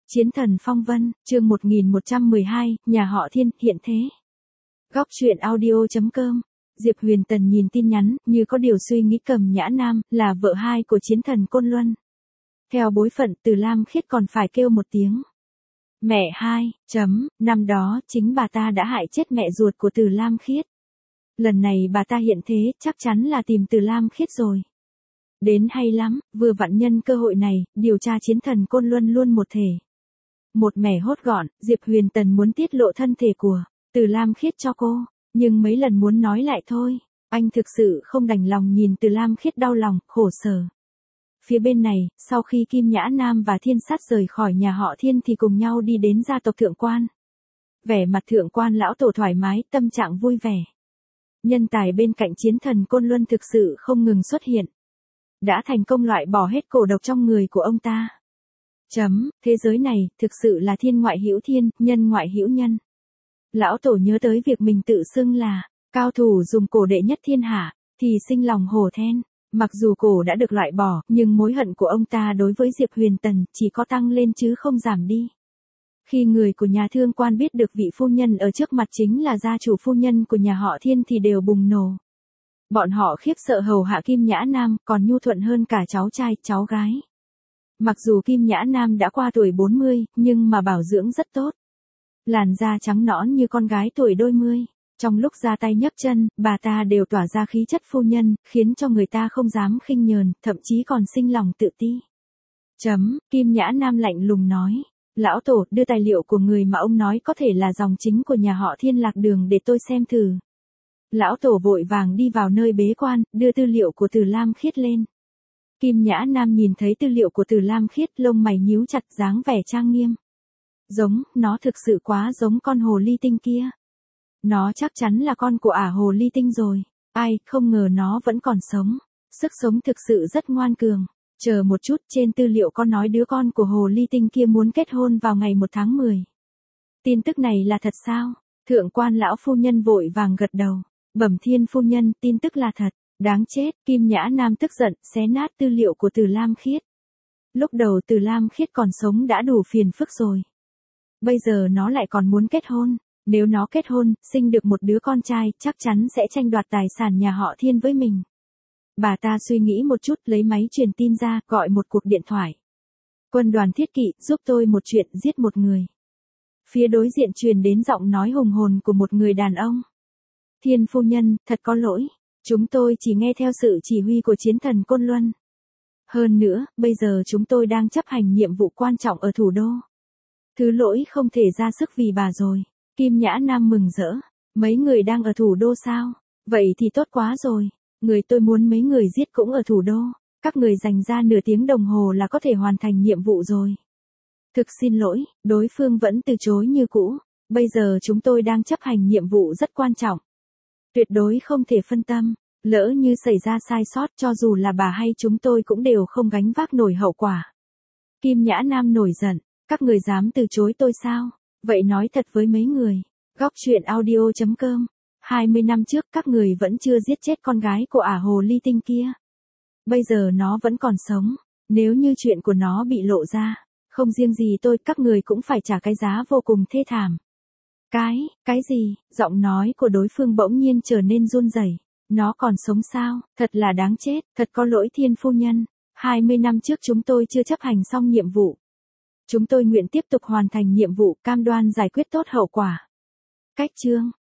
Chiến thần phong vân, chương 1112, nhà họ Thiên, hiện thế. Góc truyện audio.com. Diệp Huyền Tần nhìn tin nhắn, như có điều suy nghĩ Cầm Nhã Nam, là vợ hai của chiến thần Côn Luân. Theo bối phận Từ Lam Khiết còn phải kêu một tiếng. Mẹ hai, năm đó chính bà ta đã hại chết mẹ ruột của Từ Lam Khiết. Lần này bà ta hiện thế, chắc chắn là tìm Từ Lam Khiết rồi. Đến hay lắm, vừa vặn nhân cơ hội này, điều tra chiến thần Côn Luân luôn một thể. Một mẻ hốt gọn, Diệp Huyền Tần muốn tiết lộ thân thể của Từ Lam Khiết cho cô, nhưng mấy lần muốn nói lại thôi, anh thực sự không đành lòng nhìn Từ Lam Khiết đau lòng, khổ sở. Phía bên này, sau khi Kim Nhã Nam và Thiên Sát rời khỏi nhà họ Thiên thì cùng nhau đi đến gia tộc Thượng Quan. Vẻ mặt Thượng Quan lão tổ thoải mái, tâm trạng vui vẻ. Nhân tài bên cạnh chiến thần Côn Luân thực sự không ngừng xuất hiện. Đã thành công loại bỏ hết cổ độc trong người của ông ta. Thế giới này, thực sự là thiên ngoại hữu thiên, nhân ngoại hữu nhân. Lão tổ nhớ tới việc mình tự xưng là cao thủ dùng cổ đệ nhất thiên hạ, thì sinh lòng hổ thẹn. Mặc dù cổ đã được loại bỏ, nhưng mối hận của ông ta đối với Diệp Huyền Tần chỉ có tăng lên chứ không giảm đi. Khi người của nhà Thương Quan biết được vị phu nhân ở trước mặt chính là gia chủ phu nhân của nhà họ Thiên thì đều bùng nổ. Bọn họ khiếp sợ hầu hạ Kim Nhã Nam, còn nhu thuận hơn cả cháu trai, cháu gái. Mặc dù Kim Nhã Nam đã qua tuổi 40, nhưng mà bảo dưỡng rất tốt. Làn da trắng nõn như con gái tuổi đôi mươi. Trong lúc ra tay nhấc chân, bà ta đều tỏa ra khí chất phu nhân, khiến cho người ta không dám khinh nhờn, thậm chí còn sinh lòng tự ti. Kim Nhã Nam lạnh lùng nói. Lão tổ, đưa tài liệu của người mà ông nói có thể là dòng chính của nhà họ Thiên Lạc Đường để tôi xem thử. Lão tổ vội vàng đi vào nơi bế quan, đưa tư liệu của Từ Lam Khiết lên. Kim Nhã Nam nhìn thấy tư liệu của Từ Lam Khiết, lông mày nhíu chặt, dáng vẻ trang nghiêm. Nó thực sự quá giống con hồ ly tinh kia. Nó chắc chắn là con của hồ ly tinh rồi. Ai, không ngờ nó vẫn còn sống. Sức sống thực sự rất ngoan cường. Chờ một chút, trên tư liệu có nói đứa con của hồ ly tinh kia muốn kết hôn vào ngày 1 tháng 10. Tin tức này là thật sao? Thượng Quan lão phu nhân vội vàng gật đầu. Bẩm Thiên phu nhân, tin tức là thật. Đáng chết, Kim Nhã Nam tức giận, xé nát tư liệu của Từ Lam Khiết. Lúc đầu Từ Lam Khiết còn sống đã đủ phiền phức rồi. Bây giờ nó lại còn muốn kết hôn. Nếu nó kết hôn, sinh được một đứa con trai, chắc chắn sẽ tranh đoạt tài sản nhà họ Thiên với mình. Bà ta suy nghĩ một chút, lấy máy truyền tin ra, gọi một cuộc điện thoại. Quân đoàn Thiết Kỵ, giúp tôi một chuyện, giết một người. Phía đối diện truyền đến giọng nói hùng hồn của một người đàn ông. Thiên phu nhân, thật có lỗi. Chúng tôi chỉ nghe theo sự chỉ huy của chiến thần Côn Luân. Hơn nữa, bây giờ chúng tôi đang chấp hành nhiệm vụ quan trọng ở thủ đô. Thứ lỗi không thể ra sức vì bà rồi. Kim Nhã Nam mừng rỡ. Mấy người đang ở thủ đô sao? Vậy thì tốt quá rồi. Người tôi muốn mấy người giết cũng ở thủ đô. Các người dành ra nửa tiếng đồng hồ là có thể hoàn thành nhiệm vụ rồi. Thực xin lỗi, đối phương vẫn từ chối như cũ. Bây giờ chúng tôi đang chấp hành nhiệm vụ rất quan trọng. Tuyệt đối không thể phân tâm. Lỡ như xảy ra sai sót, cho dù là bà hay chúng tôi cũng đều không gánh vác nổi hậu quả. Kim Nhã Nam nổi giận. Các người dám từ chối tôi sao? Vậy nói thật với mấy người. Góc truyện audio.com. 20 năm trước các người vẫn chưa giết chết con gái của hồ ly tinh kia. Bây giờ nó vẫn còn sống. Nếu như chuyện của nó bị lộ ra, không riêng gì tôi, các người cũng phải trả cái giá vô cùng thê thảm. Cái gì? Giọng nói của đối phương bỗng nhiên trở nên run rẩy. Nó còn sống sao? Thật là đáng chết, thật có lỗi Thiên phu nhân. 20 năm trước chúng tôi chưa chấp hành xong nhiệm vụ. Chúng tôi nguyện tiếp tục hoàn thành nhiệm vụ, cam đoan giải quyết tốt hậu quả. Cách chương.